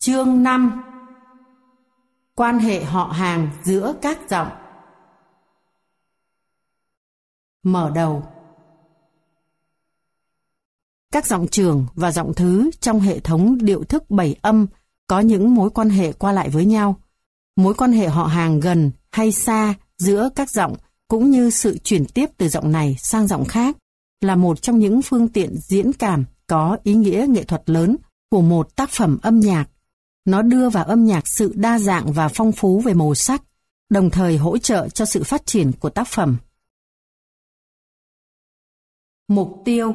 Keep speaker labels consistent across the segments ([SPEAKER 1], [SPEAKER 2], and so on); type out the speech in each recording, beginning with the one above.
[SPEAKER 1] Chương 5. Quan hệ họ hàng giữa các giọng. Mở đầu. Các giọng trường và giọng thứ trong hệ thống điệu thức 7 âm có những mối quan hệ qua lại với nhau. Mối quan hệ họ hàng gần hay xa giữa các giọng cũng như sự chuyển tiếp từ giọng này sang giọng khác là một trong những phương tiện diễn cảm có ý nghĩa nghệ thuật lớn của một tác phẩm âm nhạc. Nó đưa vào âm nhạc sự đa dạng và phong phú về màu sắc, đồng thời hỗ trợ cho sự phát triển của tác phẩm. Mục tiêu.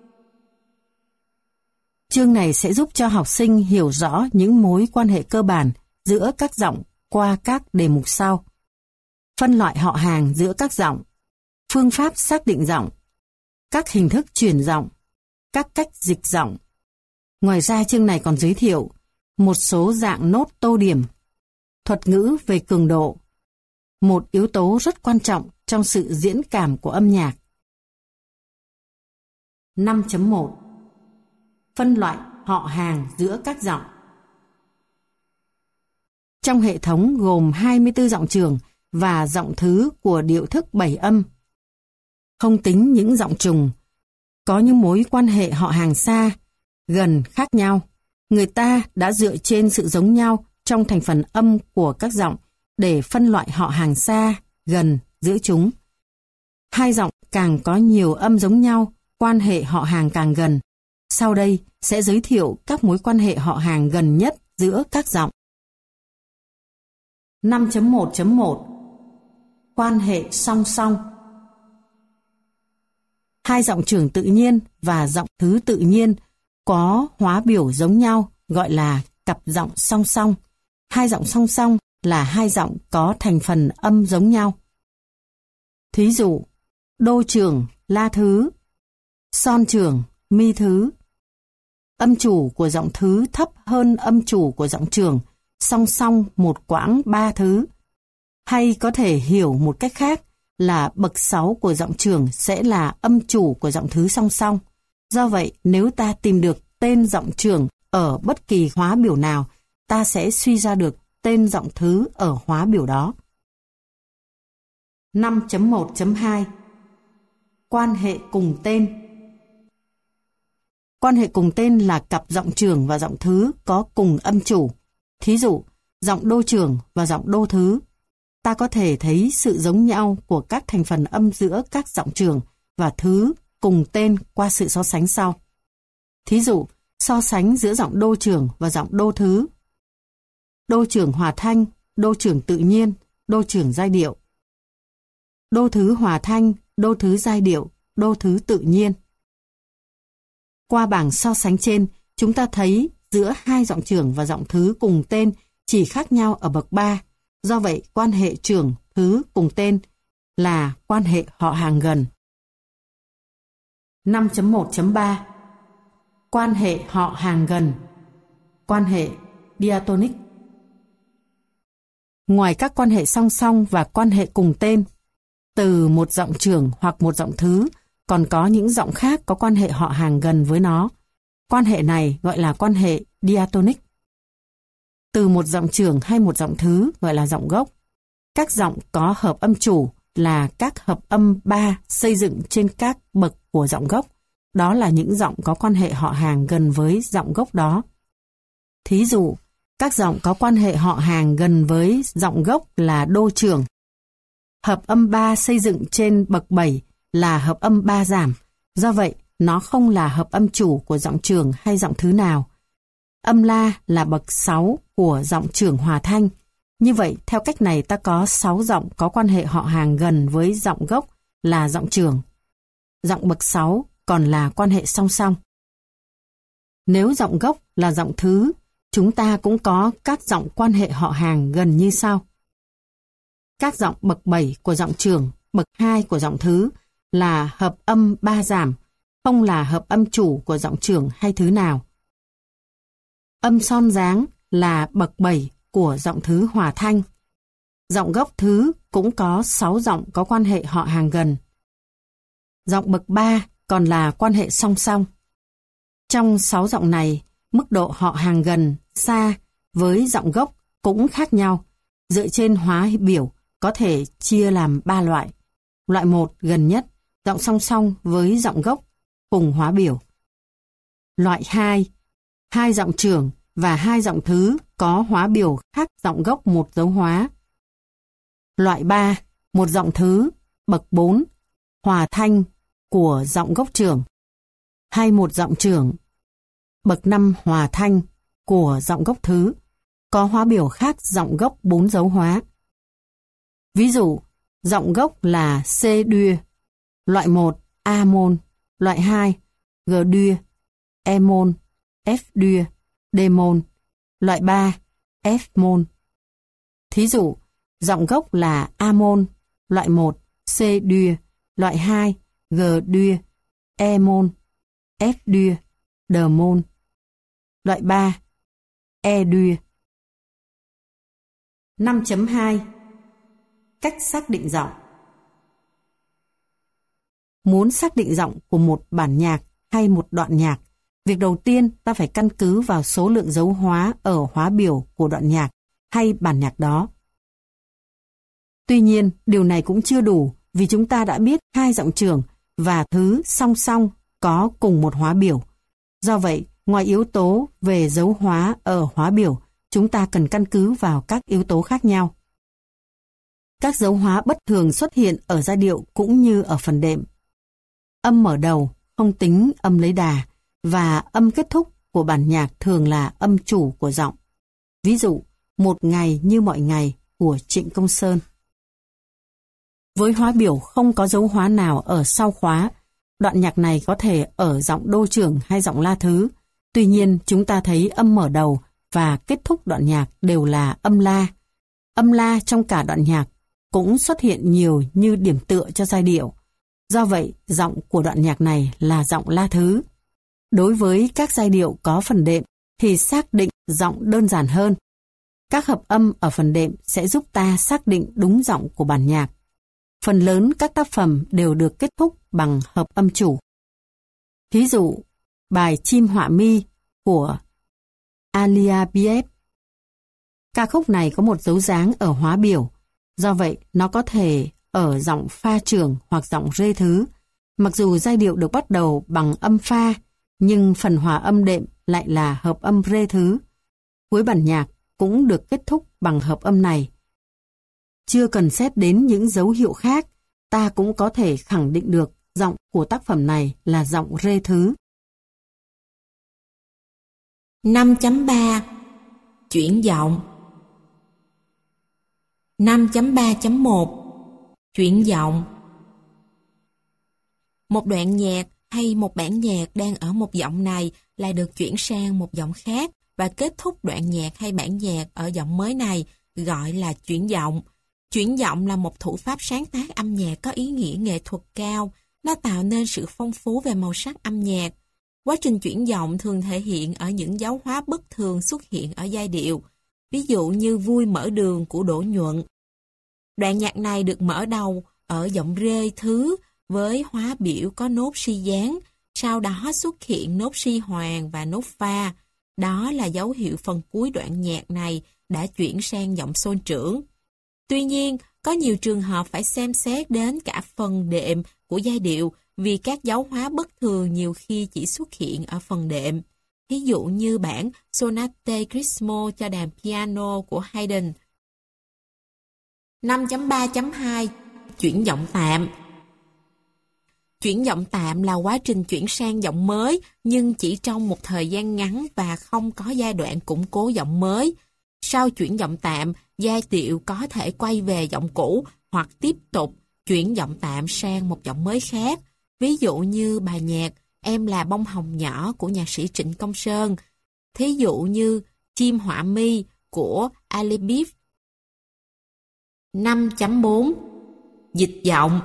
[SPEAKER 1] Chương này sẽ giúp cho học sinh hiểu rõ những mối quan hệ cơ bản giữa các giọng qua các đề mục sau. Phân loại họ hàng giữa các giọng, phương pháp xác định giọng, các hình thức chuyển giọng, các cách dịch giọng. Ngoài ra chương này còn giới thiệu một số dạng nốt tô điểm, thuật ngữ về cường độ, một yếu tố rất quan trọng trong sự diễn cảm của âm nhạc. 5.1 Phân loại họ hàng giữa các giọng. Trong hệ thống gồm 24 giọng trường và giọng thứ của điệu thức 7 âm. Không tính những giọng trùng, có những mối quan hệ họ hàng xa, gần khác nhau. Người ta đã dựa trên sự giống nhau trong thành phần âm của các giọng để phân loại họ hàng xa, gần giữa chúng. Hai giọng càng có nhiều âm giống nhau, quan hệ họ hàng càng gần. Sau đây sẽ giới thiệu các mối quan hệ họ hàng gần nhất giữa các giọng. 5.1.1 Quan hệ song song. Hai giọng trưởng tự nhiên và giọng thứ tự nhiên có hóa biểu giống nhau, gọi là cặp giọng song song. Hai giọng song song là hai giọng có thành phần âm giống nhau. Thí dụ, đô trưởng, la thứ, son trưởng, mi thứ. Âm chủ của giọng thứ thấp hơn âm chủ của giọng trưởng, song song một quãng 3 thứ. Hay có thể hiểu một cách khác là bậc 6 của giọng trưởng sẽ là âm chủ của giọng thứ song song. Do vậy, nếu ta tìm được tên giọng trưởng ở bất kỳ hóa biểu nào, ta sẽ suy ra được tên giọng thứ ở hóa biểu đó. 5.1.2 Quan hệ cùng tên. Quan hệ cùng tên là cặp giọng trưởng và giọng thứ có cùng âm chủ. Thí dụ, giọng đô trưởng và giọng đô thứ. Ta có thể thấy sự giống nhau của các thành phần âm giữa các giọng trưởng và thứ cùng tên qua sự so sánh sau. Thí dụ, so sánh giữa giọng đô trưởng và giọng đô thứ. Đô trưởng hòa thanh, đô trưởng tự nhiên, đô trưởng giai điệu. Đô thứ hòa thanh, đô thứ giai điệu, đô thứ tự nhiên. Qua bảng so sánh trên, chúng ta thấy giữa hai giọng trưởng và giọng thứ cùng tên chỉ khác nhau ở bậc 3. Do vậy, quan hệ trưởng, thứ cùng tên là quan hệ họ hàng gần. 5.1.3 Quan hệ họ hàng gần. Quan hệ diatonic. Ngoài các quan hệ song song và quan hệ cùng tên, từ một giọng trưởng hoặc một giọng thứ, còn có những giọng khác có quan hệ họ hàng gần với nó. Quan hệ này gọi là quan hệ diatonic. Từ một giọng trưởng hay một giọng thứ gọi là giọng gốc. Các giọng có hợp âm chủ là các hợp âm 3 xây dựng trên các bậc của giọng gốc. Đó là những giọng có quan hệ họ hàng gần với giọng gốc đó. Thí dụ, các giọng có quan hệ họ hàng gần với giọng gốc là đô trưởng. Hợp âm 3 xây dựng trên bậc 7 là hợp âm 3 giảm. Do vậy, nó không là hợp âm chủ của giọng trưởng hay giọng thứ nào. Âm la là bậc 6 của giọng trưởng hòa thanh. Như vậy, theo cách này ta có 6 giọng có quan hệ họ hàng gần với giọng gốc là giọng trưởng. Giọng bậc 6 còn là quan hệ song song. Nếu giọng gốc là giọng thứ, chúng ta cũng có các giọng quan hệ họ hàng gần như sau. Các giọng bậc 7 của giọng trưởng, bậc 2 của giọng thứ là hợp âm 3 giảm, không là hợp âm chủ của giọng trưởng hay thứ nào. Âm son dáng là bậc 7 của giọng thứ hòa thanh. Giọng gốc thứ cũng có 6 giọng có quan hệ họ hàng gần. Giọng bậc 3 còn là quan hệ song song. Trong 6 giọng này, mức độ họ hàng gần, xa với giọng gốc cũng khác nhau. Dựa trên hóa biểu có thể chia làm 3 loại. Loại 1 gần nhất, giọng song song với giọng gốc cùng hóa biểu. Loại 2, 2 giọng trưởng và 2 giọng thứ có hóa biểu khác giọng gốc một dấu hóa. Loại 3, một giọng thứ, bậc 4, hòa thanh của giọng gốc trưởng, hay một giọng trưởng, bậc 5 hòa thanh của giọng gốc thứ, có hóa biểu khác giọng gốc 4 dấu hóa. Ví dụ, giọng gốc là C-đuôi, loại 1 A-môn, loại 2 G-đuôi, E-môn, F-đuôi, D-môn, loại 3 F-môn. Thí dụ, giọng gốc là A-môn, loại 1 C-đuôi, loại 2 G-đuôi, E-môn, F-đuôi, D-môn, loại 3 E-đuôi. 5.2 Cách xác định giọng. Muốn xác định giọng của một bản nhạc hay một đoạn nhạc, việc đầu tiên ta phải căn cứ vào số lượng dấu hóa ở hóa biểu của đoạn nhạc hay bản nhạc đó. Tuy nhiên, điều này cũng chưa đủ vì chúng ta đã biết 2 giọng trưởng và thứ song song có cùng một hóa biểu. Do vậy, ngoài yếu tố về dấu hóa ở hóa biểu, chúng ta cần căn cứ vào các yếu tố khác nhau. Các dấu hóa bất thường xuất hiện ở giai điệu cũng như ở phần đệm. Âm mở đầu, không tính âm lấy đà, và âm kết thúc của bản nhạc thường là âm chủ của giọng. Ví dụ, Một ngày như mọi ngày của Trịnh Công Sơn. Với hóa biểu không có dấu hóa nào ở sau khóa, đoạn nhạc này có thể ở giọng đô trưởng hay giọng la thứ. Tuy nhiên, chúng ta thấy âm mở đầu và kết thúc đoạn nhạc đều là âm la. Âm la trong cả đoạn nhạc cũng xuất hiện nhiều như điểm tựa cho giai điệu. Do vậy, giọng của đoạn nhạc này là giọng la thứ. Đối với các giai điệu có phần đệm thì xác định giọng đơn giản hơn. Các hợp âm ở phần đệm sẽ giúp ta xác định đúng giọng của bản nhạc. Phần lớn các tác phẩm đều được kết thúc bằng hợp âm chủ. Thí dụ, bài Chim Họa Mi của Alia Bieb. Ca khúc này có một dấu dáng ở hóa biểu, do vậy nó có thể ở giọng pha trưởng hoặc giọng rê thứ. Mặc dù giai điệu được bắt đầu bằng âm pha, nhưng phần hòa âm đệm lại là hợp âm rê thứ. Cuối bản nhạc cũng được kết thúc bằng hợp âm này. Chưa cần xét đến những dấu hiệu khác, ta cũng có thể khẳng định được giọng của tác phẩm này là giọng rê thứ.
[SPEAKER 2] 5.3 Chuyển giọng. 5.3.1 Chuyển giọng. Một đoạn nhạc hay một bản nhạc đang ở một giọng này lại được chuyển sang một giọng khác và kết thúc đoạn nhạc hay bản nhạc ở giọng mới này gọi là chuyển giọng. Chuyển giọng là một thủ pháp sáng tác âm nhạc có ý nghĩa nghệ thuật cao. Nó tạo nên sự phong phú về màu sắc âm nhạc. Quá trình chuyển giọng thường thể hiện ở những dấu hóa bất thường xuất hiện ở giai điệu. Ví dụ như Vui mở đường của Đỗ Nhuận. Đoạn nhạc này được mở đầu ở giọng rê thứ với hóa biểu có nốt si gián, sau đó xuất hiện nốt si hoàng và nốt pha. Đó là dấu hiệu phần cuối đoạn nhạc này đã chuyển sang giọng xôn trưởng. Tuy nhiên, có nhiều trường hợp phải xem xét đến cả phần đệm của giai điệu vì các dấu hóa bất thường nhiều khi chỉ xuất hiện ở phần đệm. Ví dụ như bản Sonate Grismo cho đàn piano của Haydn. 5.3.2 Chuyển giọng tạm. Chuyển giọng tạm là quá trình chuyển sang giọng mới nhưng chỉ trong một thời gian ngắn và không có giai đoạn củng cố giọng mới. Sau chuyển giọng tạm, giai điệu có thể quay về giọng cũ hoặc tiếp tục chuyển giọng tạm sang một giọng mới khác. Ví dụ như bài nhạc Em là bông hồng nhỏ của nhạc sĩ Trịnh Công Sơn. Thí dụ như Chim Họa Mi của Ali Bief. 5.4 Dịch giọng.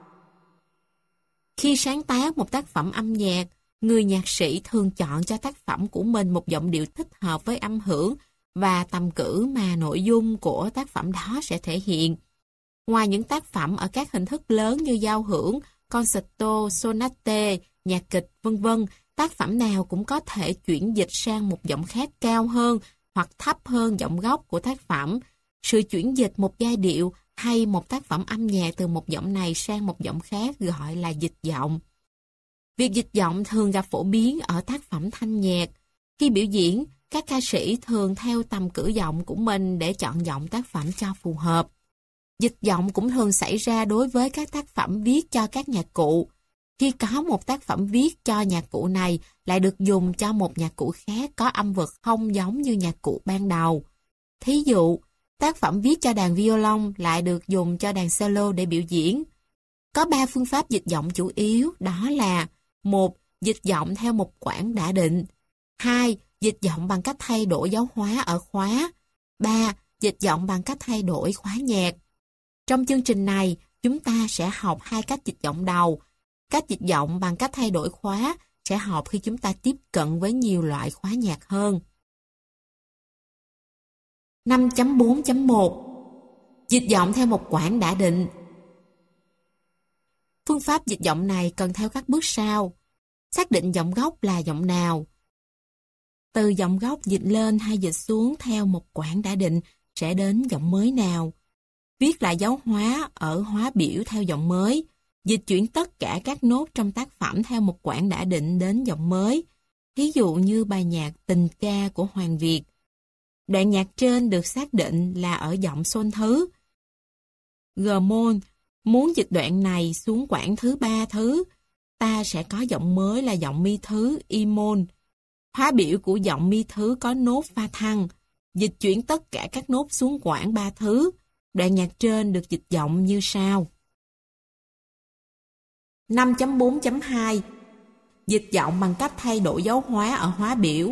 [SPEAKER 2] Khi sáng tác một tác phẩm âm nhạc, người nhạc sĩ thường chọn cho tác phẩm của mình một giọng điệu thích hợp với âm hưởng và tầm cử mà nội dung của tác phẩm đó sẽ thể hiện. Ngoài những tác phẩm ở các hình thức lớn như giao hưởng, concerto, sonate, nhạc kịch, v.v., tác phẩm nào cũng có thể chuyển dịch sang một giọng khác cao hơn hoặc thấp hơn giọng gốc của tác phẩm. Sự chuyển dịch một giai điệu hay một tác phẩm âm nhạc từ một giọng này sang một giọng khác gọi là dịch giọng. Việc dịch giọng thường gặp phổ biến ở tác phẩm thanh nhạc. Khi biểu diễn, các ca sĩ thường theo tầm cử giọng của mình để chọn giọng tác phẩm cho phù hợp. Dịch giọng cũng thường xảy ra đối với các tác phẩm viết cho các nhạc cụ. Khi có một tác phẩm viết cho nhạc cụ này lại được dùng cho một nhạc cụ khác có âm vực không giống như nhạc cụ ban đầu. Thí dụ, tác phẩm viết cho đàn violon lại được dùng cho đàn cello để biểu diễn. Có 3 phương pháp dịch giọng chủ yếu, đó là: 1. Dịch giọng theo một quãng đã định. 2. Dịch giọng bằng cách thay đổi dấu hóa ở khóa. 3. Dịch giọng bằng cách thay đổi khóa nhạc. Trong chương trình này, chúng ta sẽ học 2 cách dịch giọng đầu. Cách dịch giọng bằng cách thay đổi khóa sẽ học khi chúng ta tiếp cận với nhiều loại khóa nhạc hơn. 5.4.1 Dịch giọng theo một quãng đã định. Phương pháp dịch giọng này cần theo các bước sau. Xác định giọng gốc là giọng nào. Từ giọng gốc dịch lên hay dịch xuống theo một quãng đã định sẽ đến giọng mới nào. Viết lại dấu hóa ở hóa biểu theo giọng mới. Dịch chuyển tất cả các nốt trong tác phẩm theo một quãng đã định đến giọng mới. Ví dụ như bài nhạc Tình ca của Hoàng Việt. Đoạn nhạc trên được xác định là ở giọng sol thứ. G-mol, muốn dịch đoạn này xuống quãng thứ 3 thứ, ta sẽ có giọng mới là giọng mi thứ E-mol. Hóa biểu của giọng mi thứ có nốt pha thăng. Dịch chuyển tất cả các nốt xuống quãng 3 thứ. Đoạn nhạc trên được dịch giọng như sau. 5.4.2 Dịch giọng bằng cách thay đổi dấu hóa ở hóa biểu.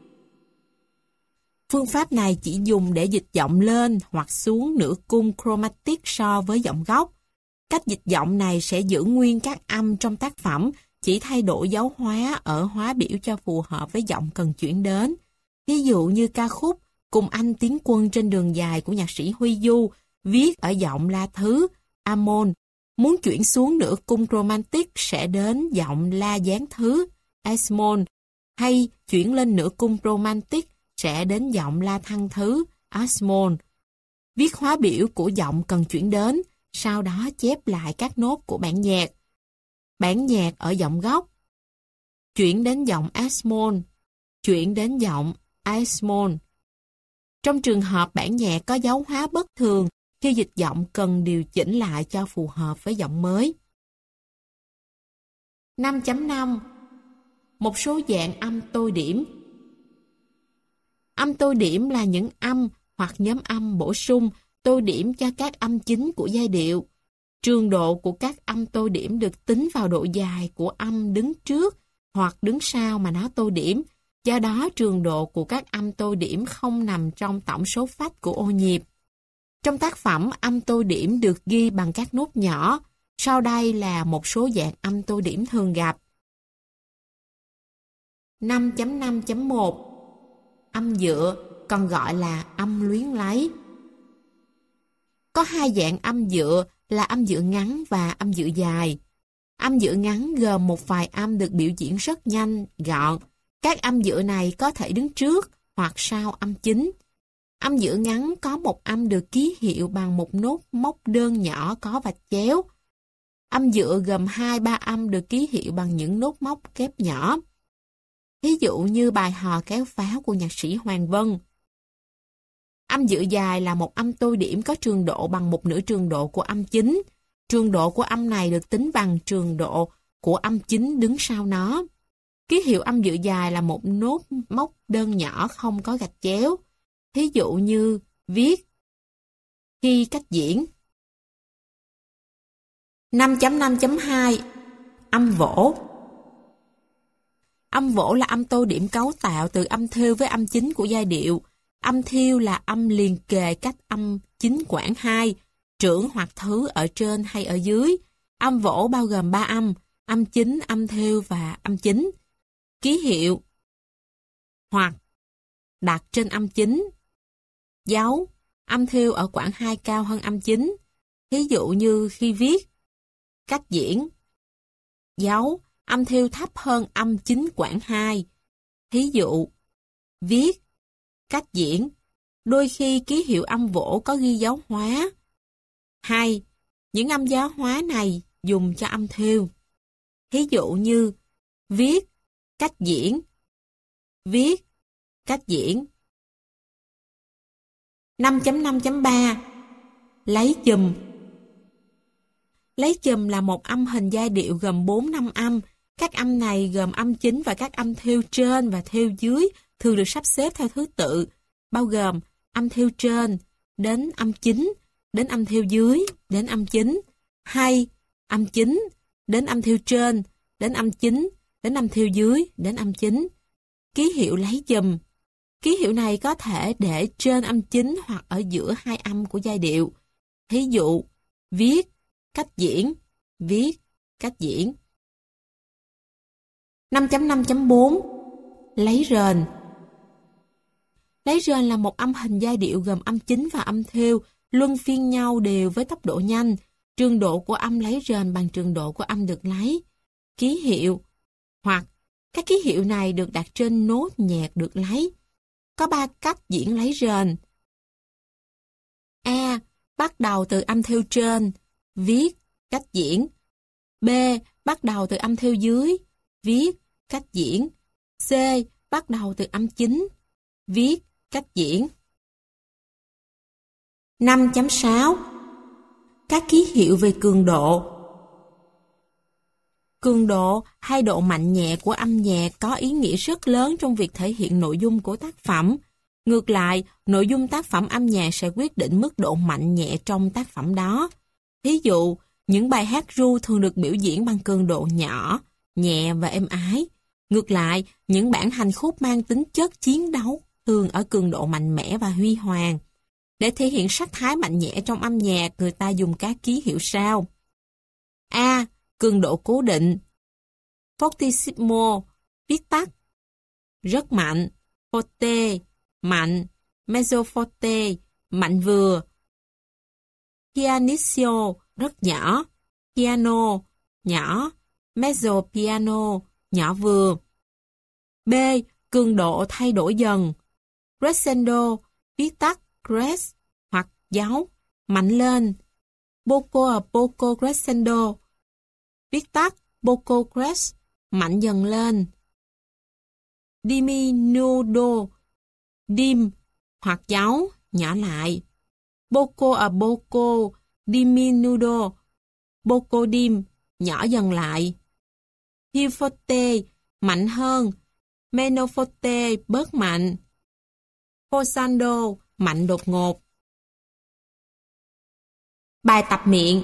[SPEAKER 2] Phương pháp này chỉ dùng để dịch giọng lên hoặc xuống nửa cung chromatic so với giọng gốc. Cách dịch giọng này sẽ giữ nguyên các âm trong tác phẩm, chỉ thay đổi dấu hóa ở hóa biểu cho phù hợp với giọng cần chuyển đến. Ví dụ như ca khúc Cùng anh tiến quân trên đường dài của nhạc sĩ Huy Du, viết ở giọng la thứ, A-mol. Muốn chuyển xuống nửa cung romantic sẽ đến giọng la gián thứ, S-mol, hay chuyển lên nửa cung romantic sẽ đến giọng la thăng thứ, A-mol. Viết hóa biểu của giọng cần chuyển đến, sau đó chép lại các nốt của bản nhạc. Bản nhạc ở giọng gốc. Chuyển đến giọng S-mol, chuyển đến giọng A-mol. Trong trường hợp bản nhạc có dấu hóa bất thường, khi dịch giọng cần điều chỉnh lại cho phù hợp với giọng mới. 5.5 Một số dạng âm tô điểm. Âm tô điểm là những âm hoặc nhóm âm bổ sung tô điểm cho các âm chính của giai điệu. Trường độ của các âm tô điểm được tính vào độ dài của âm đứng trước hoặc đứng sau mà nó tô điểm. Do đó, trường độ của các âm tô điểm không nằm trong tổng số phách của ô nhịp. Trong tác phẩm, âm tô điểm được ghi bằng các nốt nhỏ. Sau đây là một số dạng âm tô điểm thường gặp. 5.5.1 Âm dựa, còn gọi là âm luyến lấy. Có 2 dạng âm dựa là âm dựa ngắn và âm dựa dài. Âm dựa ngắn gồm một vài âm được biểu diễn rất nhanh, gọn. Các âm dựa này có thể đứng trước hoặc sau âm chính. Âm dựa ngắn có một âm được ký hiệu bằng một nốt móc đơn nhỏ có vạch chéo. Âm dựa gồm 2-3 âm được ký hiệu bằng những nốt móc kép nhỏ. Ví dụ như bài hò kéo pháo của nhạc sĩ Hoàng Vân. Âm dựa dài là một âm tô điểm có trường độ bằng 1/2 trường độ của âm chính. Trường độ của âm này được tính bằng trường độ của âm chính đứng sau nó. Ký hiệu âm dựa dài là một nốt móc đơn nhỏ không có gạch chéo. Ví dụ như viết, khi cách diễn. 5.5.2 Âm vỗ. Âm vỗ là âm tô điểm cấu tạo từ âm thêu với âm chính của giai điệu. Âm thêu là âm liền kề cách âm chính quãng 2, trưởng hoặc thứ ở trên hay ở dưới. Âm vỗ bao gồm 3 âm, âm chính, âm thêu và âm chính. Ký hiệu hoặc đặt trên âm chính. Dấu, âm thêu ở quãng 2 cao hơn âm chính. Ví dụ như khi viết, cách diễn. Dấu, âm thêu thấp hơn âm chính quãng 2. Ví dụ, viết, cách diễn. Đôi khi ký hiệu âm vỗ có ghi dấu hóa. 2. Những âm giáo hóa này dùng cho âm thêu. Thí dụ như viết, cách diễn, viết, cách diễn. 5.5.3 Lấy chùm. Lấy chùm là một âm hình giai điệu gồm 4 năm âm. Các âm này gồm âm chính và các âm thêu trên và thêu dưới thường được sắp xếp theo thứ tự, bao gồm âm thêu trên đến âm chính, đến âm thêu dưới, đến âm chính, hay âm chính, đến âm thêu trên, đến âm chính, đến âm thêu dưới, đến âm chính. Ký hiệu lấy chùm. Ký hiệu này có thể để trên âm chính hoặc ở giữa hai âm của giai điệu. Thí dụ, viết, cách diễn, viết, cách diễn. 5.5.4 Lấy rền. Lấy rền là một âm hình giai điệu gồm âm chính và âm thêu, luân phiên nhau đều với tốc độ nhanh. Trường độ của âm lấy rền bằng trường độ của âm được lấy. Ký hiệu hoặc các ký hiệu này được đặt trên nốt nhạc được lấy. Có 3 cách diễn lấy rền. A. Bắt đầu từ âm thêu trên, viết, cách diễn. B. Bắt đầu từ âm thêu dưới, viết, cách diễn. C. Bắt đầu từ âm chính, viết, cách diễn. 5.6 Các ký hiệu về cường độ. Cường độ hay độ mạnh nhẹ của âm nhạc có ý nghĩa rất lớn trong việc thể hiện nội dung của tác phẩm. Ngược lại, nội dung tác phẩm âm nhạc sẽ quyết định mức độ mạnh nhẹ trong tác phẩm đó. Ví dụ, những bài hát ru thường được biểu diễn bằng cường độ nhỏ, nhẹ và êm ái. Ngược lại, những bản hành khúc mang tính chất chiến đấu thường ở cường độ mạnh mẽ và huy hoàng. Để thể hiện sắc thái mạnh mẽ trong âm nhạc, người ta dùng các ký hiệu sau. A. Cường độ cố định. Fortissimo, viết tắt. Rất mạnh. Forte, mạnh. Mezzo forte, mạnh vừa. Pianissimo, rất nhỏ. Piano, nhỏ. Mezzo piano, nhỏ vừa. B. Cường độ thay đổi dần. Crescendo, viết tắt cres hoặc dấu, mạnh lên. Poco a poco crescendo, viết tắt poco cres, mạnh dần lên. Diminudo, dim hoặc dấu, nhỏ lại. Poco a poco diminudo, poco dim, nhỏ dần lại. Più forte, mạnh hơn. Meno forte, bớt mạnh. Forzando, mạnh đột ngột. Bài tập miệng.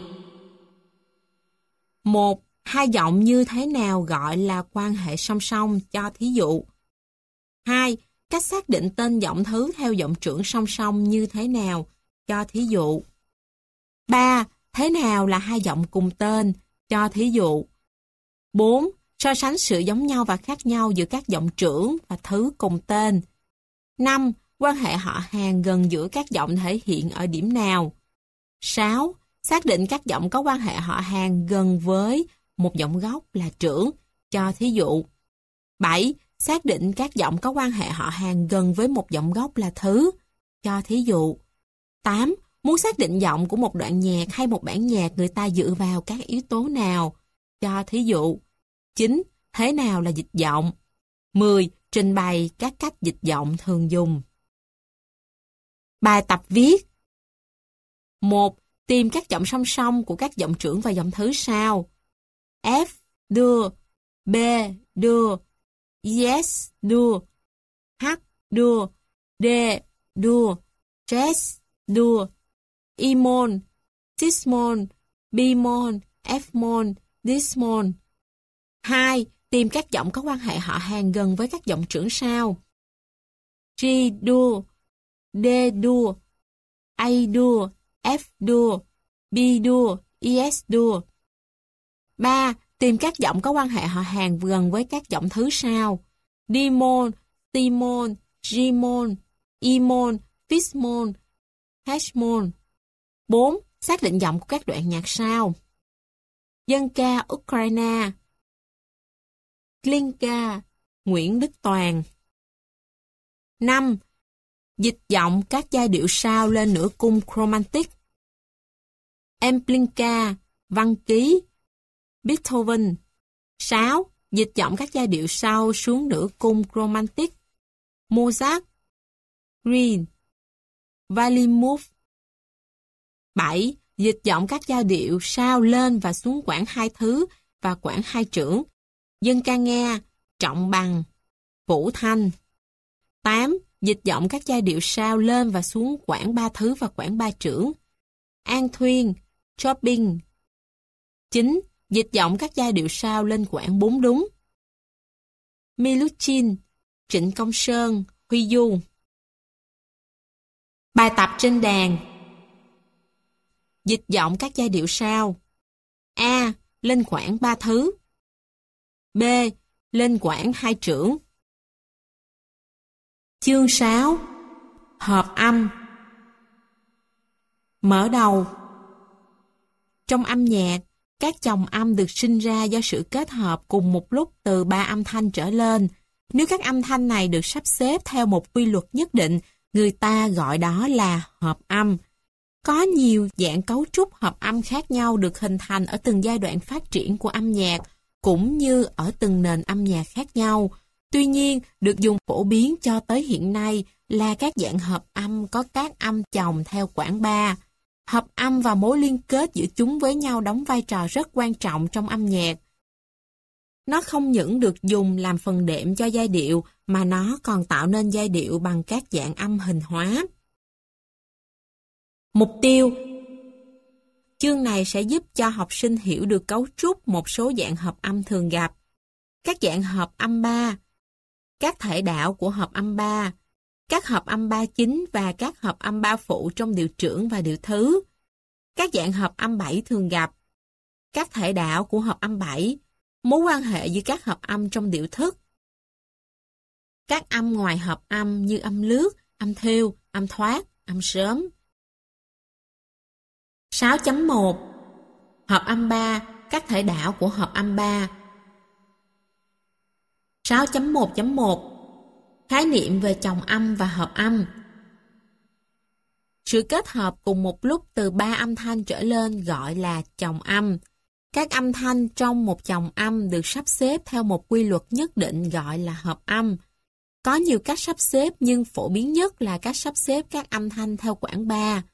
[SPEAKER 2] 1. Hai giọng như thế nào gọi là quan hệ song song, cho thí dụ. 2. Cách xác định tên giọng thứ theo giọng trưởng song song như thế nào, cho thí dụ. 3. Thế nào là hai giọng cùng tên, cho thí dụ. 4. So sánh sự giống nhau và khác nhau giữa các giọng trưởng và thứ cùng tên. 5. Quan hệ họ hàng gần giữa các giọng thể hiện ở điểm nào. 6. Xác định các giọng có quan hệ họ hàng gần với một giọng gốc là trưởng, cho thí dụ. 7. Xác định các giọng có quan hệ họ hàng gần với một giọng gốc là thứ, cho thí dụ. 8. Muốn xác định giọng của một đoạn nhạc hay một bản nhạc, người ta dựa vào các yếu tố nào, cho thí dụ. 9. Thế nào là dịch giọng. 10. Trình bày các cách dịch giọng thường dùng. Bài tập viết. 1. Tìm các giọng song song của các giọng trưởng và giọng thứ sau. F, đưa. B, đưa. Yes, đưa. H, đưa. D, đưa. Jazz, đưa. E-mol, cis-mol, B-mol, F-mol, dis-mol. 2. Tìm các giọng có quan hệ họ hàng gần với các giọng trưởng sau. G, đưa. D, đưa. A, đưa. F, đưa. B, đưa. ES, đưa. 3. Tìm các giọng có quan hệ họ hàng gần với các giọng thứ sau. D-mol, C-mol, G-mol, E-mol, fis-mol, H-mol. 4. Xác định giọng của các đoạn nhạc sau. Dân ca Ukraine. Glinka, Nguyễn Đức Toàn. 5. Dịch giọng các giai điệu sao lên nửa cung chromatic. Emplinka, văn ký, Beethoven. 6. Dịch giọng các giai điệu sau xuống nửa cung chromatic. Mozart, Grieg, Valimov. 7. Dịch giọng các giai điệu sao lên và xuống quãng 2 thứ và quãng 2 trưởng. Dân ca nghe, Trọng Bằng, Vũ Thanh. 8. Dịch giọng các giai điệu sao lên và xuống quãng 3 thứ và quãng 3 trưởng. An Thuyên, Chopin. 9. Dịch giọng các giai điệu sao lên quãng 4 đúng. Milutin, Trịnh Công Sơn, Huy Du. Bài tập trên đàn. Dịch giọng các giai điệu sao. A. Lên quãng 3 thứ. B. Lên quãng 2 trưởng. Chương 6. Hợp âm. Mở đầu. Trong âm nhạc, các chồng âm được sinh ra do sự kết hợp cùng một lúc từ 3 âm thanh trở lên. Nếu các âm thanh này được sắp xếp theo một quy luật nhất định, người ta gọi đó là hợp âm. Có nhiều dạng cấu trúc hợp âm khác nhau được hình thành ở từng giai đoạn phát triển của âm nhạc, cũng như ở từng nền âm nhạc khác nhau. Tuy nhiên, được dùng phổ biến cho tới hiện nay là các dạng hợp âm có các âm chồng theo quãng 3. Hợp âm và mối liên kết giữa chúng với nhau đóng vai trò rất quan trọng trong âm nhạc. Nó không những được dùng làm phần đệm cho giai điệu, mà nó còn tạo nên giai điệu bằng các dạng âm hình hóa. Mục tiêu. Chương này sẽ giúp cho học sinh hiểu được cấu trúc một số dạng hợp âm thường gặp. Các dạng hợp âm 3, các thể đảo của hợp âm 3, các hợp âm 3 chính và các hợp âm 3 phụ trong điệu trưởng và điệu thứ. Các dạng hợp âm 7 thường gặp. Các thể đảo của hợp âm 7, mối quan hệ giữa các hợp âm trong điệu thức. Các âm ngoài hợp âm như âm lướt, âm thêu, âm thoát, âm sớm. 6.1. Hợp âm 3, các thể đảo của hợp âm 3. 6.1.1. Khái niệm về chồng âm và hợp âm. Sự kết hợp cùng một lúc từ 3 âm thanh trở lên gọi là chồng âm. Các âm thanh trong một chồng âm được sắp xếp theo một quy luật nhất định gọi là hợp âm. Có nhiều cách sắp xếp nhưng phổ biến nhất là cách sắp xếp các âm thanh theo quãng 3.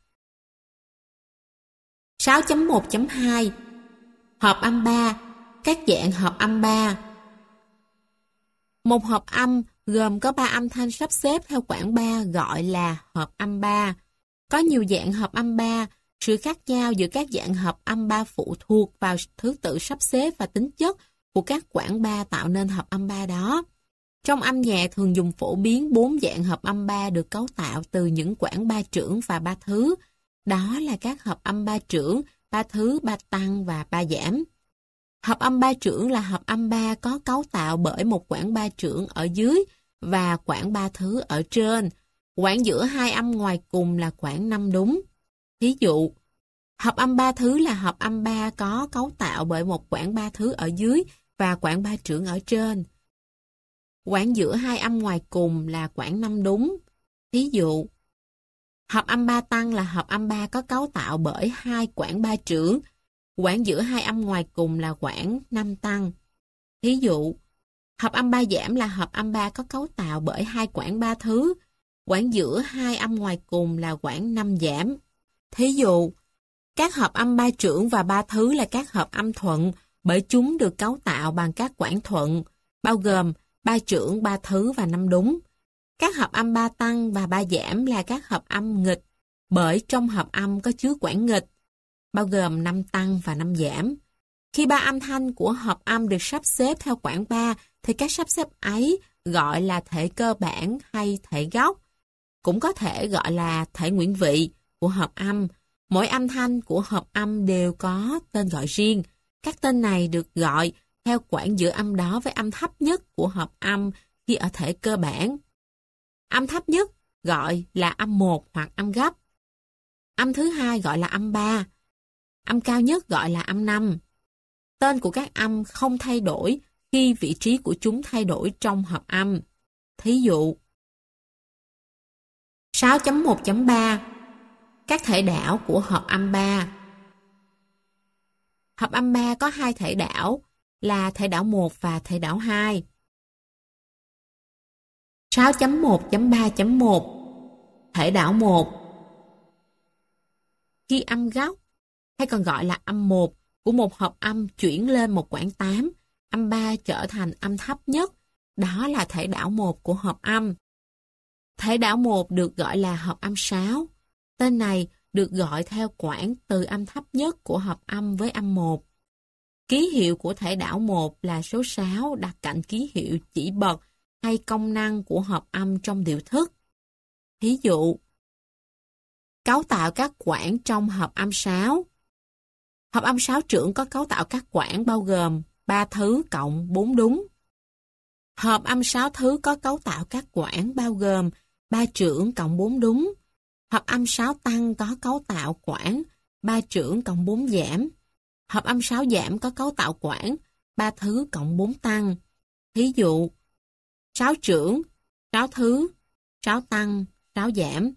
[SPEAKER 2] 6.1.2. Hợp âm 3, các dạng hợp âm 3. Một hợp âm gồm có 3 âm thanh sắp xếp theo quãng 3 gọi là hợp âm 3. Có nhiều dạng hợp âm 3, sự khác nhau giữa các dạng hợp âm 3 phụ thuộc vào thứ tự sắp xếp và tính chất của các quãng 3 tạo nên hợp âm 3 đó. Trong âm nhạc thường dùng phổ biến 4 dạng hợp âm 3 được cấu tạo từ những quãng 3 trưởng và 3 thứ. Đó là các hợp âm 3 trưởng, 3 thứ, 3 tăng và 3 giảm. Hợp âm 3 trưởng là hợp âm 3 có cấu tạo bởi một quãng 3 trưởng ở dưới và quãng 3 thứ ở trên. Quãng giữa hai âm ngoài cùng là quãng 5 đúng. Thí dụ, hợp âm 3 thứ là hợp âm 3 có cấu tạo bởi một quãng 3 thứ ở dưới và quãng 3 trưởng ở trên. Quãng giữa hai âm ngoài cùng là quãng 5 đúng. Thí dụ, hợp âm 3 tăng là hợp âm 3 có cấu tạo bởi hai quãng 3 trưởng. Quãng giữa hai âm ngoài cùng là quãng 5 tăng. Thí dụ, hợp âm 3 giảm là hợp âm 3 có cấu tạo bởi hai quãng 3 thứ. Quãng giữa hai âm ngoài cùng là quãng 5 giảm. Thí dụ, các hợp âm 3 trưởng và 3 thứ là các hợp âm thuận bởi chúng được cấu tạo bằng các quãng thuận, bao gồm 3 trưởng, 3 thứ và 5 đúng. Các hợp âm 3 tăng và 3 giảm là các hợp âm nghịch bởi trong hợp âm có chứa quãng nghịch, bao gồm 5 tăng và 5 giảm. Khi 3 âm thanh của hợp âm được sắp xếp theo quãng 3 thì các sắp xếp ấy gọi là thể cơ bản hay thể gốc, cũng có thể gọi là thể nguyện vị của hợp âm. Mỗi âm thanh của hợp âm đều có tên gọi riêng. Các tên này được gọi theo quãng giữa âm đó với âm thấp nhất của hợp âm khi ở thể cơ bản. Âm thấp nhất gọi là âm 1 hoặc âm gấp. Âm thứ hai gọi là âm 3. Âm cao nhất gọi là âm 5. Tên của các âm không thay đổi khi vị trí của chúng thay đổi trong hợp âm. Thí dụ, 6.1.3 Các thể đảo của hợp âm 3. Hợp âm 3 có hai thể đảo là thể đảo 1 và thể đảo 2. 6.1.3.1 Thể đảo 1. Khi âm gốc, hay còn gọi là âm 1, của một hợp âm chuyển lên một quãng 8, âm 3 trở thành âm thấp nhất, đó là thể đảo 1 của hợp âm. Thể đảo 1 được gọi là hợp âm 6. Tên này được gọi theo quãng từ âm thấp nhất của hợp âm với âm 1. Ký hiệu của thể đảo 1 là số 6 đặt cạnh ký hiệu chỉ bật hay công năng của hợp âm trong điệu thức. Thí dụ, cấu tạo các quãng trong hợp âm 6. Hợp âm 6 trưởng có cấu tạo các quãng bao gồm 3 thứ cộng 4 đúng. Hợp âm 6 thứ có cấu tạo các quãng bao gồm 3 trưởng cộng 4 đúng. Hợp âm 6 tăng có cấu tạo quãng 3 trưởng cộng 4 giảm. Hợp âm 6 giảm có cấu tạo quãng 3 thứ cộng 4 tăng. Thí dụ, 6 trưởng, 6 thứ, 6 tăng, 6 giảm.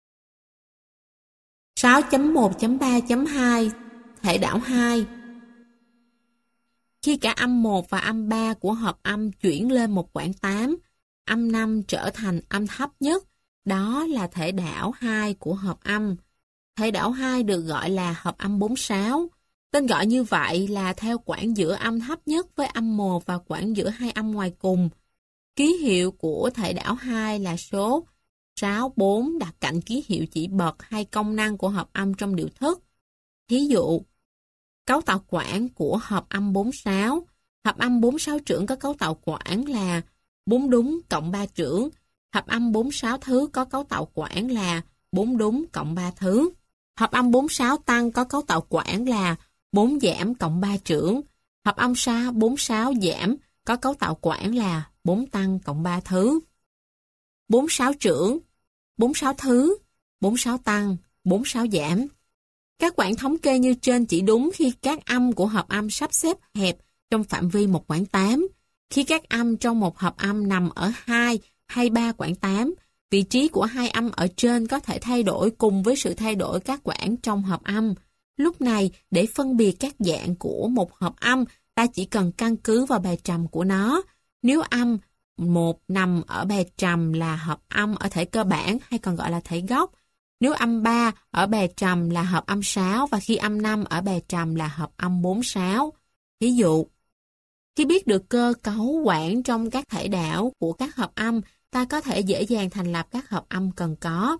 [SPEAKER 2] 6.1.3.2 Thể đảo 2. Khi cả âm 1 và âm 3 của hợp âm chuyển lên một quãng 8, âm 5 trở thành âm thấp nhất, đó là thể đảo 2 của hợp âm. Thể đảo 2 được gọi là hợp âm 4/6. Tên gọi như vậy là theo quãng giữa âm thấp nhất với âm 1 và quãng giữa hai âm ngoài cùng. Ký hiệu của thể đảo 2 là số 6-4 đặt cạnh ký hiệu chỉ bật hay công năng của hợp âm trong điệu thức. Thí dụ, cấu tạo quãng của hợp âm 4/6. Hợp âm 4/6 trưởng có cấu tạo quãng là 4 đúng cộng 3 trưởng. Hợp âm 4/6 thứ có cấu tạo quãng là 4 đúng cộng 3 thứ. Hợp âm 4/6 tăng có cấu tạo quãng là 4 giảm cộng 3 trưởng. Hợp âm 4/6 giảm có cấu tạo quãng là 4 tăng cộng 3 thứ. 4/6 trưởng, 4/6 thứ, 4/6 tăng, 4/6 giảm. Các quãng thống kê như trên chỉ đúng khi các âm của hợp âm sắp xếp hẹp trong phạm vi một quãng 8. Khi các âm trong một hợp âm nằm ở 2 hay 3 quãng 8, vị trí của hai âm ở trên có thể thay đổi cùng với sự thay đổi các quãng trong hợp âm. Lúc này, để phân biệt các dạng của một hợp âm, ta chỉ cần căn cứ vào bài trầm của nó. Nếu âm 1 nằm ở bài trầm là hợp âm ở thể cơ bản hay còn gọi là thể gốc. Nếu âm 3 ở bài trầm là hợp âm 6 và khi âm 5 ở bài trầm là hợp âm 4/6. Ví dụ, khi biết được cơ cấu quãng trong các thể đảo của các hợp âm, ta có thể dễ dàng thành lập các hợp âm cần có.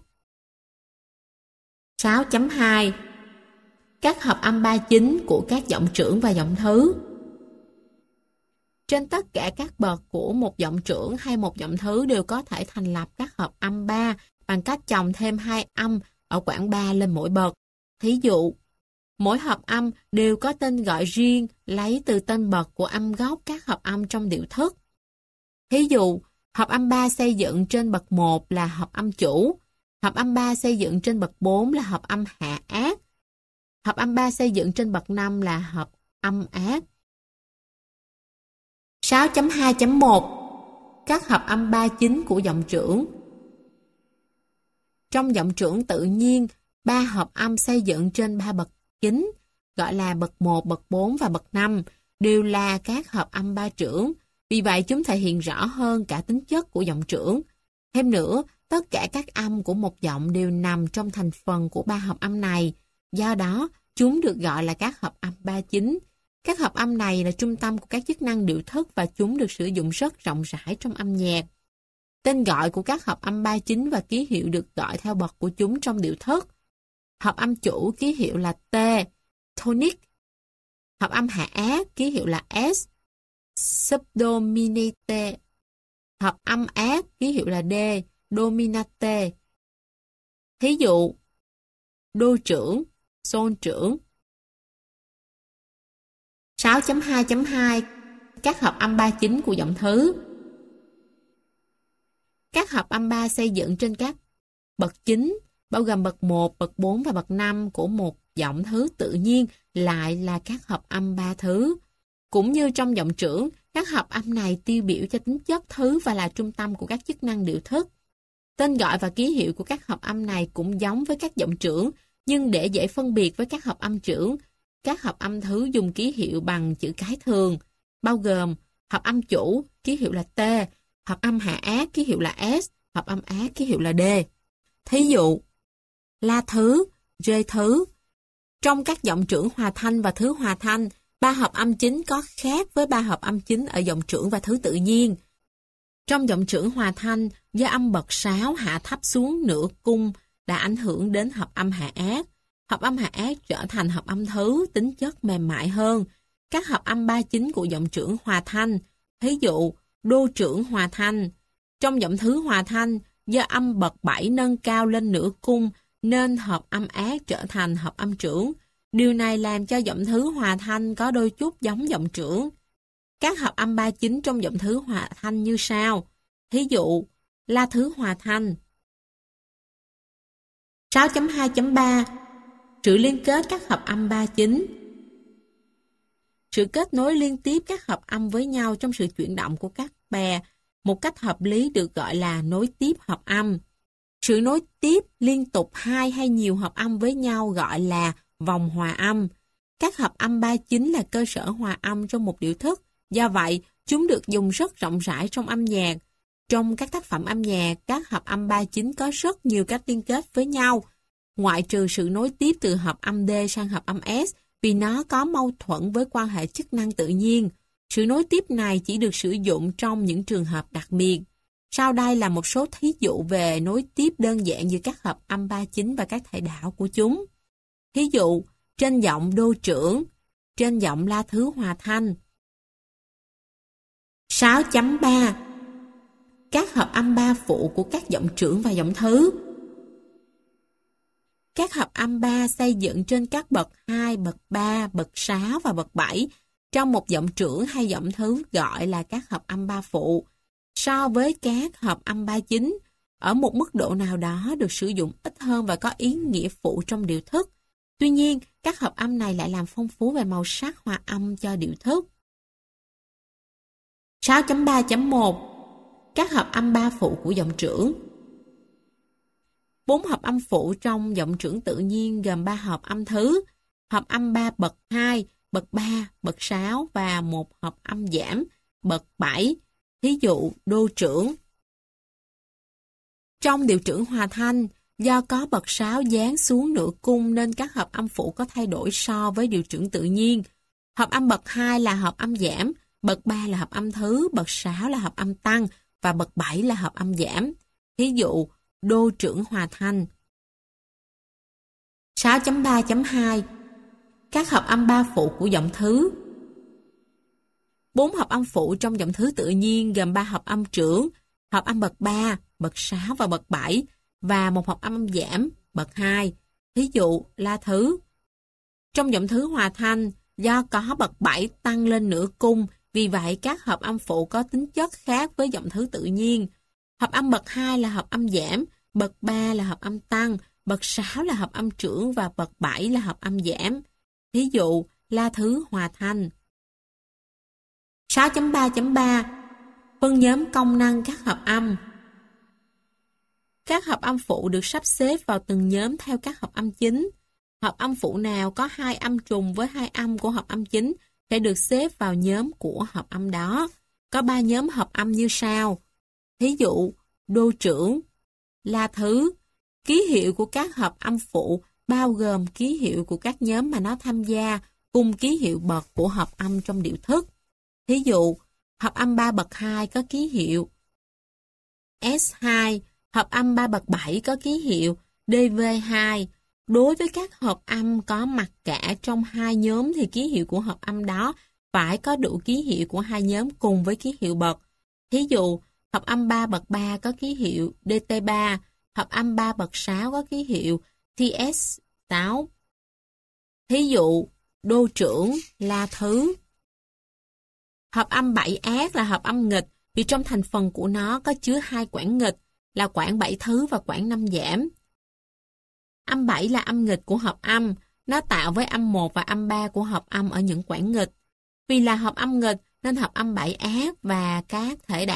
[SPEAKER 2] 6.2 Các hợp âm 3 chính của các giọng trưởng và giọng thứ. Trên tất cả các bậc của một giọng trưởng hay một giọng thứ đều có thể thành lập các hợp âm 3 bằng cách chồng thêm 2 âm ở quãng 3 lên mỗi bậc. Thí dụ, mỗi hợp âm đều có tên gọi riêng lấy từ tên bậc của âm gốc các hợp âm trong điệu thức. Thí dụ, hợp âm 3 xây dựng trên bậc 1 là hợp âm chủ, hợp âm 3 xây dựng trên bậc 4 là hợp âm hạ ác, hợp âm 3 xây dựng trên bậc 5 là hợp âm ác. 6.2.1 Các hợp âm 3 chính của giọng trưởng. Trong giọng trưởng tự nhiên, 3 hợp âm xây dựng trên 3 bậc chính, gọi là bậc 1, bậc 4 và bậc 5, đều là các hợp âm 3 trưởng. Vì vậy, chúng thể hiện rõ hơn cả tính chất của giọng trưởng. Thêm nữa, tất cả các âm của một giọng đều nằm trong thành phần của 3 hợp âm này. Do đó, chúng được gọi là các hợp âm 3 chính. Các hợp âm này là trung tâm của các chức năng điệu thức và chúng được sử dụng rất rộng rãi trong âm nhạc. Tên gọi của các hợp âm 3 chính và ký hiệu được gọi theo bậc của chúng trong điệu thức. Hợp âm chủ ký hiệu là T, tonic. Hợp âm hạ ác ký hiệu là S, subdominate. Hợp âm ác ký hiệu là D, dominate. Thí dụ, đô trưởng, sol trưởng. 6.2.2 Các hợp âm 3 chính của giọng thứ. Các hợp âm 3 xây dựng trên các bậc chính, bao gồm bậc 1, bậc 4 và bậc 5 của một giọng thứ tự nhiên lại là các hợp âm 3 thứ. Cũng như trong giọng trưởng, các hợp âm này tiêu biểu cho tính chất thứ và là trung tâm của các chức năng điệu thức. Tên gọi và ký hiệu của các hợp âm này cũng giống với các giọng trưởng, nhưng để dễ phân biệt với các hợp âm trưởng, các hợp âm thứ dùng ký hiệu bằng chữ cái thường, bao gồm hợp âm chủ, ký hiệu là T, hợp âm hạ ác, ký hiệu là S, hợp âm ác, ký hiệu là D. Thí dụ, La thứ, G thứ. Trong các giọng trưởng hòa thanh và thứ hòa thanh, ba hợp âm chính có khác với ba hợp âm chính ở giọng trưởng và thứ tự nhiên. Trong giọng trưởng hòa thanh, do âm bậc 6 hạ thấp xuống nửa cung đã ảnh hưởng đến hợp âm hạ ác. Hợp âm hạ ác trở thành hợp âm thứ, tính chất mềm mại hơn. Các hợp âm 39 của giọng trưởng hòa thanh, thí dụ, đô trưởng hòa thanh. Trong giọng thứ hòa thanh, do âm bậc 7 nâng cao lên nửa cung, nên hợp âm ác trở thành hợp âm trưởng. Điều này làm cho giọng thứ hòa thanh có đôi chút giống giọng trưởng. Các hợp âm 39 trong giọng thứ hòa thanh như sau. Thí dụ, La thứ hòa thanh. 6.2.3 Sự liên kết các hợp âm 39. Sự kết nối liên tiếp các hợp âm với nhau trong sự chuyển động của các bè một cách hợp lý được gọi là nối tiếp hợp âm. Sự nối tiếp liên tục hai hay nhiều hợp âm với nhau gọi là vòng hòa âm. Các hợp âm 39 là cơ sở hòa âm trong một điệu thức, do vậy chúng được dùng rất rộng rãi trong âm nhạc. Trong các tác phẩm âm nhạc, các hợp âm 39 có rất nhiều cách liên kết với nhau, ngoại trừ sự nối tiếp từ hợp âm D sang hợp âm S vì nó có mâu thuẫn với quan hệ chức năng tự nhiên. Sự nối tiếp này chỉ được sử dụng trong những trường hợp đặc biệt. Sau đây là một số thí dụ về nối tiếp đơn giản giữa các hợp âm 39 và các thể đảo của chúng. Thí dụ, trên giọng đô trưởng, trên giọng La thứ hòa thanh. 6.3 Các hợp âm ba phụ của các giọng trưởng và giọng thứ. Các hợp âm 3 xây dựng trên các bậc 2, bậc 3, bậc 6 và bậc 7 trong một giọng trưởng hay giọng thứ gọi là các hợp âm ba phụ. So với các hợp âm 39, ở một mức độ nào đó được sử dụng ít hơn và có ý nghĩa phụ trong điệu thức. Tuy nhiên, các hợp âm này lại làm phong phú về màu sắc hòa âm cho điệu thức. 6.3.1 Các hợp âm ba phụ của giọng trưởng. 4 hợp âm phụ trong giọng trưởng tự nhiên gồm 3 hợp âm thứ, hợp âm 3 bậc 2, bậc 3, bậc 6 và một hợp âm giảm, bậc 7, thí dụ đô trưởng. Trong điệu trưởng hòa thanh, do có bậc 6 giáng xuống nửa cung nên các hợp âm phụ có thay đổi so với điệu trưởng tự nhiên. Hợp âm bậc 2 là hợp âm giảm, bậc 3 là hợp âm thứ, bậc 6 là hợp âm tăng và bậc 7 là hợp âm giảm. Thí dụ, đô trưởng hòa thanh. 6.3.2 Các hợp âm ba phụ của giọng thứ. 4 hợp âm phụ trong giọng thứ tự nhiên gồm 3 hợp âm trưởng, hợp âm bậc 3, bậc 6 và bậc 7 và một hợp âm giảm, bậc 2. Thí dụ, La thứ. Trong giọng thứ hòa thanh, do có bậc 7 tăng lên nửa cung, vì vậy các hợp âm phụ có tính chất khác với giọng thứ tự nhiên. Hợp âm bậc 2 là hợp âm giảm, bậc 3 là hợp âm tăng, bậc 6 là hợp âm trưởng và bậc 7 là hợp âm giảm. Thí dụ, La thứ hòa thanh. 6.3.3 Phân nhóm công năng các hợp âm. Các hợp âm phụ được sắp xếp vào từng nhóm theo các hợp âm chính. Hợp âm phụ nào có 2 âm trùng với 2 âm của hợp âm chính sẽ được xếp vào nhóm của hợp âm đó. Có 3 nhóm hợp âm như sau. Thí dụ, đô trưởng, La thứ. Ký hiệu của các hợp âm phụ bao gồm ký hiệu của các nhóm mà nó tham gia cùng ký hiệu bậc của hợp âm trong điệu thức. Thí dụ, hợp âm 3 bậc 2 có ký hiệu S2, hợp âm 3 bậc 7 có ký hiệu DV2. Đối với các hợp âm có mặt cả trong 2 nhóm thì ký hiệu của hợp âm đó phải có đủ ký hiệu của 2 nhóm cùng với ký hiệu bậc. Thí dụ, hợp âm 3 bậc 3 có ký hiệu DT3, hợp âm 3 bậc 6 có ký hiệu TS6. Thí dụ, đô trưởng, La thứ. Hợp âm 7 ác là hợp âm nghịch vì trong thành phần của nó có chứa 2 quãng nghịch là quãng 7 thứ và quãng 5 giảm. Âm 7 là âm nghịch của hợp âm, nó tạo với âm 1 và âm 3 của hợp âm ở những quãng nghịch. Vì là hợp âm nghịch nên hợp âm 7 ác và các thể đảo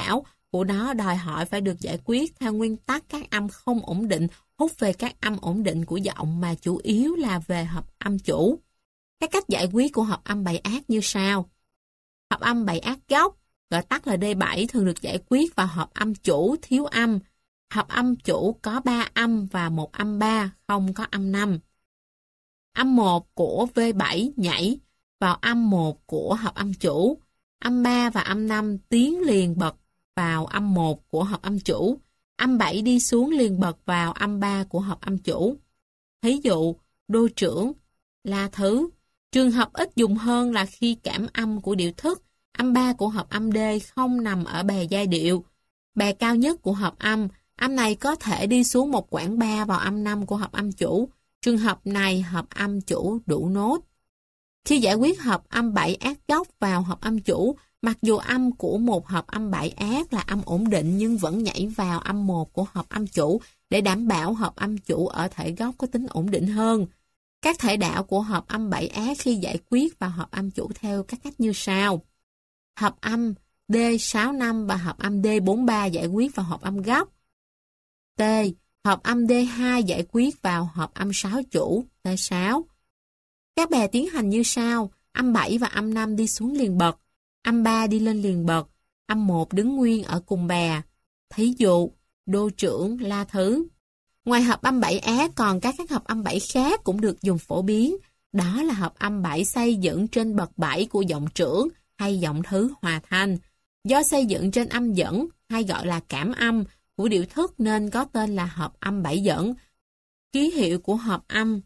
[SPEAKER 2] của nó đòi hỏi phải được giải quyết theo nguyên tắc các âm không ổn định hút về các âm ổn định của giọng mà chủ yếu là về hợp âm chủ. Các cách giải quyết của hợp âm 7 ác như sau. Hợp âm 7 ác gốc, gọi tắt là D7, thường được giải quyết vào hợp âm chủ thiếu âm. Hợp âm chủ có 3 âm và 1 âm 3, không có âm 5. Âm 1 của V7 nhảy vào âm 1 của hợp âm chủ. Âm 3 và âm 5 tiến liền bật vào âm 1 của hợp âm chủ. Âm 7 đi xuống liền bật vào âm 3 của hợp âm chủ. Thí dụ, đô trưởng, la thứ. Trường hợp ít dùng hơn là khi cảm âm của điệu thức, âm 3 của hợp âm D không nằm ở bè giai điệu. Bè cao nhất của hợp âm này có thể đi xuống một quãng 3 vào âm 5 của hợp âm chủ. Trường hợp này, hợp âm chủ đủ nốt. Khi giải quyết hợp âm 7 ác gốc vào hợp âm chủ, mặc dù âm của một hợp âm 7 ác là âm ổn định nhưng vẫn nhảy vào âm 1 của hợp âm chủ để đảm bảo hợp âm chủ ở thể gốc có tính ổn định hơn. Các thể đạo của hợp âm 7 ác khi giải quyết vào hợp âm chủ theo các cách như sau. Hợp âm D65 và hợp âm D43 giải quyết vào hợp âm gốc. T. Hợp âm D2 giải quyết vào hợp âm 6 chủ, T6. Các bè tiến hành như sau. Âm 7 và âm 5 đi xuống liền bật. Âm 3 đi lên liền bật. Âm 1 đứng nguyên ở cùng bè. Thí dụ, đô trưởng, la thứ. Ngoài hợp âm 7 ác còn các hợp âm 7 khác cũng được dùng phổ biến. Đó là hợp âm 7 xây dựng trên bậc 7 của giọng trưởng hay giọng thứ hòa thanh. Do xây dựng trên âm dẫn hay gọi là cảm âm của điệu thức nên có tên là hợp âm 7 dẫn. Ký hiệu của hợp âm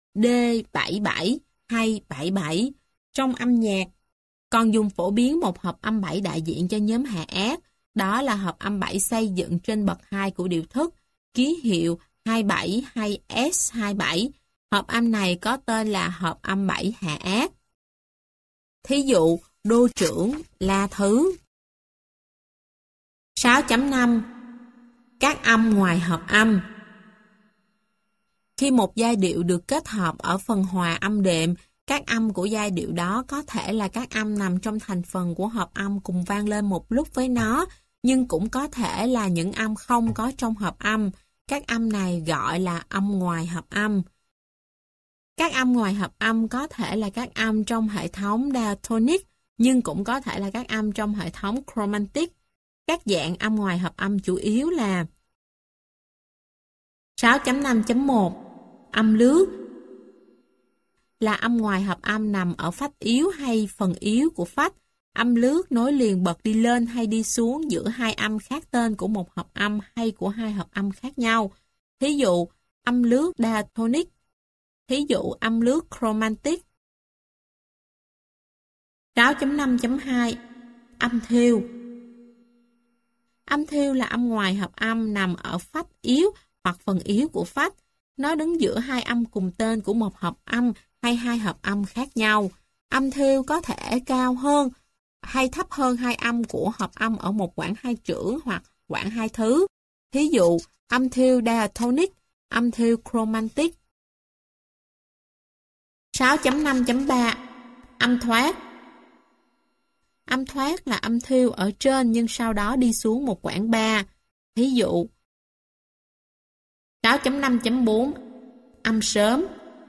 [SPEAKER 2] D77 hay 77 trong âm nhạc còn dùng phổ biến một hợp âm 7 đại diện cho nhóm hạ ác. Đó là hợp âm 7 xây dựng trên bậc 2 của điệu thức. Ký hiệu 27 hay S27. Hợp âm này có tên là hợp âm 7 hạ ác. Thí dụ, đô trưởng, la thứ. 6.5 Các âm ngoài hợp âm. Khi một giai điệu được kết hợp ở phần hòa âm đệm, các âm của giai điệu đó có thể là các âm nằm trong thành phần của hợp âm cùng vang lên một lúc với nó, nhưng cũng có thể là những âm không có trong hợp âm. Các âm này gọi là âm ngoài hợp âm. Các âm ngoài hợp âm có thể là các âm trong hệ thống diatonic, nhưng cũng có thể là các âm trong hệ thống chromatic. Các dạng âm ngoài hợp âm chủ yếu là 6.5.1 Âm lướt là âm ngoài hợp âm nằm ở phách yếu hay phần yếu của phách. Âm lướt nối liền bật đi lên hay đi xuống giữa hai âm khác tên của một hợp âm hay của hai hợp âm khác nhau. Thí dụ, âm lướt diatonic. Thí dụ, âm lướt chromatic. 6.5.2 Âm thêu. Âm thêu là âm ngoài hợp âm nằm ở phách yếu hoặc phần yếu của phách. Nó đứng giữa hai âm cùng tên của một hợp âm hay hai hợp âm khác nhau. Âm thêu có thể cao hơn hay thấp hơn hai âm của hợp âm ở một quãng hai chữ hoặc quãng hai thứ. Thí dụ, âm thêu diatonic, âm thêu chromatic. 6.5.3 Âm thoát. Âm thoát là âm thêu ở trên nhưng sau đó đi xuống một quãng 3. Thí dụ, 6.5.4 Âm sớm.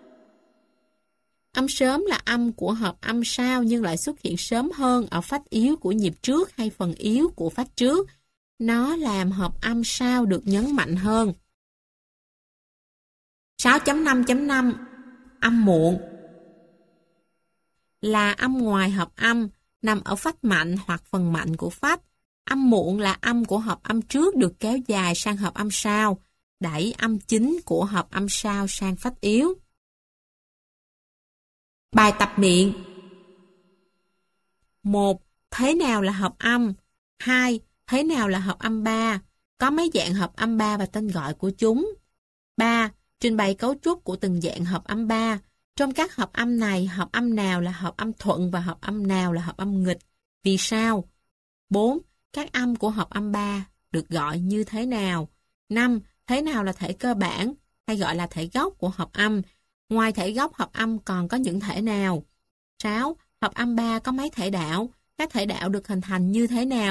[SPEAKER 2] Âm sớm là âm của hợp âm sau nhưng lại xuất hiện sớm hơn ở phách yếu của nhịp trước hay phần yếu của phách trước. Nó làm hợp âm sau được nhấn mạnh hơn. 6.5.5 Âm muộn là âm ngoài hợp âm nằm ở phách mạnh hoặc phần mạnh của phách. Âm muộn là âm của hợp âm trước được kéo dài sang hợp âm sau, đẩy âm chính của hợp âm sau sang phách yếu. Bài tập miệng. 1. Thế nào là hợp âm? 2. Thế nào là hợp âm 3? Có mấy dạng hợp âm 3 và tên gọi của chúng? 3. Trình bày cấu trúc của từng dạng hợp âm 3. Trong các hợp âm này, hợp âm nào là hợp âm thuận và hợp âm nào là hợp âm nghịch? Vì sao? 4. Các âm của hợp âm 3 được gọi như thế nào? 5. Thế nào là thể cơ bản hay gọi là thể gốc của hợp âm? Ngoài thể gốc hợp âm còn có những thể nào? 6. Hợp âm 3 có mấy thể đạo? Các thể đạo được hình thành như thế nào?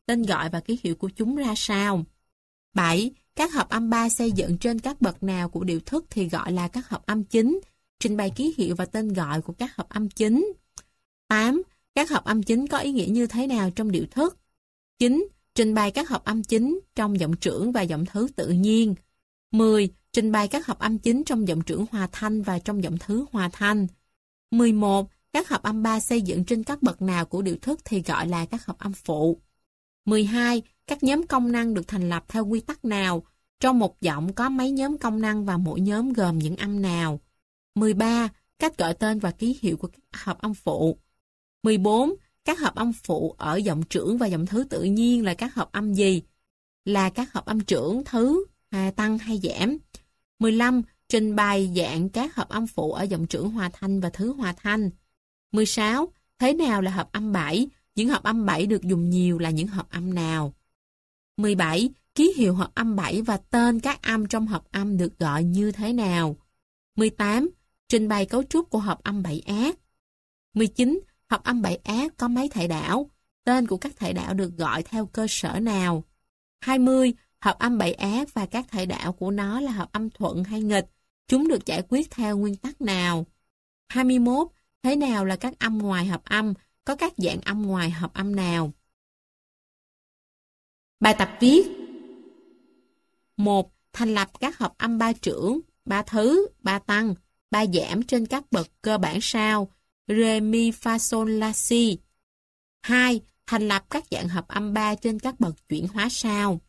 [SPEAKER 2] tên gọi và ký hiệu của chúng ra sao? 7. Các hợp âm 3 xây dựng trên các bậc nào của điệu thức thì gọi là các hợp âm chính. Trình bày ký hiệu và tên gọi của các hợp âm chính. 8. Các hợp âm chính có ý nghĩa như thế nào trong điệu thức? 9. Trình bày các hợp âm chính trong giọng trưởng và giọng thứ tự nhiên. 10. Trình bày các hợp âm chính trong giọng trưởng hòa thanh và trong giọng thứ hòa thanh. 11. Các hợp âm 3 xây dựng trên các bậc nào của điệu thức thì gọi là các hợp âm phụ. 12. Các nhóm công năng được thành lập theo quy tắc nào? Trong một giọng có mấy nhóm công năng và mỗi nhóm gồm những âm nào? 13. Cách gọi tên và ký hiệu của các hợp âm phụ. 14. Các hợp âm phụ ở giọng trưởng và giọng thứ tự nhiên là các hợp âm gì? Là các hợp âm trưởng, thứ, tăng hay giảm? 15. Trình bày dạng các hợp âm phụ ở giọng trưởng hòa thanh và thứ hòa thanh. 16. Thế nào là hợp âm 7? Những hợp âm 7 được dùng nhiều là những hợp âm nào? 17. Ký hiệu hợp âm 7 và tên các âm trong hợp âm được gọi như thế nào? 18. Trình bày cấu trúc của hợp âm 7 ác. 19. Hợp âm 7 ác có mấy thể đảo? Tên của các thể đảo được gọi theo cơ sở nào? 20. Hợp âm 7 ác và các thể đảo của nó là hợp âm thuận hay nghịch? Chúng được giải quyết theo nguyên tắc nào? 21. Thế nào là các âm ngoài hợp âm? Có các dạng âm ngoài hợp âm nào? Bài tập viết. 1. Thành lập các hợp âm 3 trưởng, 3 thứ, 3 tăng, 3 giảm trên các bậc cơ bản sau: Re, Mi, Fa, Sol, La, Si. 2. Thành lập các dạng hợp âm 3 trên các bậc chuyển hóa sau.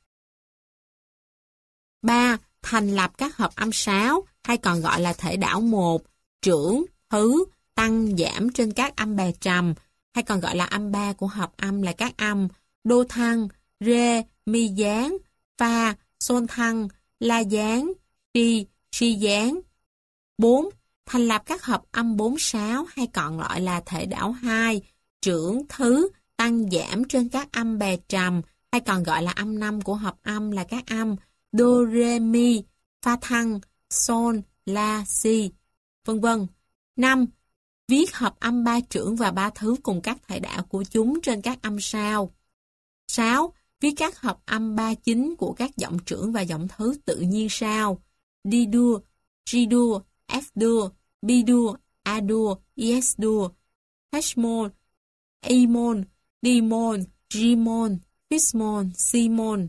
[SPEAKER 2] 3. Thành lập các hợp âm 6, hay còn gọi là thể đảo 1, trưởng, thứ, tăng, giảm trên các âm bè trầm, hay còn gọi là âm 3 của hợp âm là các âm đô thăng, rê, mi gián, fa, sol thăng, la gián, si gián. 4. Thành lập các hợp âm 4-6 hay còn gọi là thể đảo 2, trưởng, thứ, tăng, giảm trên các âm bè trầm, hay còn gọi là âm 5 của hợp âm là các âm đô, rê, mi, fa thăng, sol, la, si, vân vân. 5. Viết hợp âm 3 trưởng và 3 thứ cùng các thể đảo của chúng trên các âm sau. 6. Viết các hợp âm 3 chính của các giọng trưởng và giọng thứ tự nhiên sau: D-dur, G-dur, F-dur, B-dur, A-dur, ES-dur, H-mol, E-mol, D-mol, G-mol, Fis-mol, C-mol.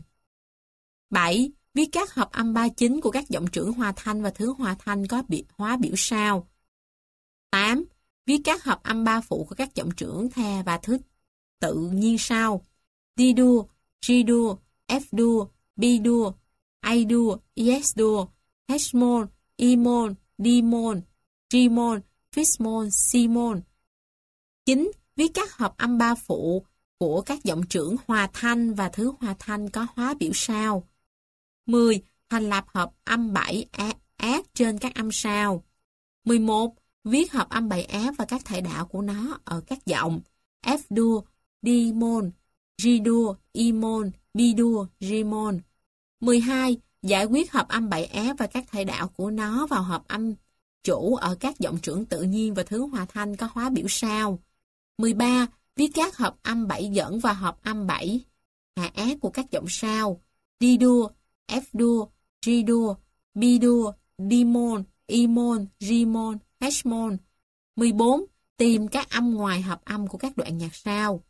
[SPEAKER 2] 7. Viết các hợp âm 3 chính của các giọng trưởng hòa thanh và thứ hòa thanh có hóa biểu sau. 8. Viết các hợp âm 3 phụ của các giọng trưởng the và thứ tự nhiên sau: D-dur, G-dur, F-dur, B-dur, A-dur, ES-dur, H-mol, E-mol, D-mol, G-mol, Fis-mol, C-mol. 9. Viết các hợp âm 3 phụ của các giọng trưởng hòa thanh và thứ hòa thanh có hóa biểu sau. 10. Thành lập hợp âm 7 ác trên các âm sau. 11. Viết hợp âm 7 ác và các thể đảo của nó ở các giọng F-dur, D-mol, G-dur, E-mol, B-dur, G-mol. 12. Giải quyết hợp âm 7 ác và các thể đảo của nó vào hợp âm chủ ở các giọng trưởng tự nhiên và thứ hòa thanh có hóa biểu sau. 13. Viết các hợp âm 7 dẫn và hợp âm 7 hạ ác của các giọng sau: D-dur, F-dur, G-dur, B-dur, D-mol, E-mol, G-mol, H-mol. 14. Tìm các âm ngoài hợp âm của các đoạn nhạc sau.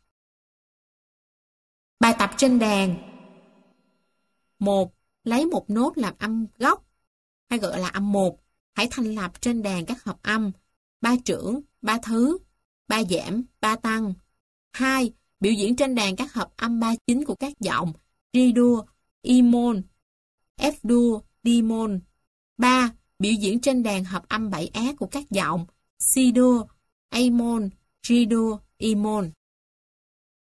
[SPEAKER 2] Bài tập trên đàn. 1. Lấy một nốt làm âm gốc, hay gọi là âm 1. Hãy thành lập trên đàn các hợp âm 3 trưởng, 3 thứ, 3 giảm, 3 tăng. 2. Biểu diễn trên đàn các hợp âm 3 chính của các giọng G-dur, E-mol, F-dur, D-mol. 3. Biểu diễn trên đàn hợp âm 7 ác của các giọng C-dur, A-mol, G-dur, E-mol.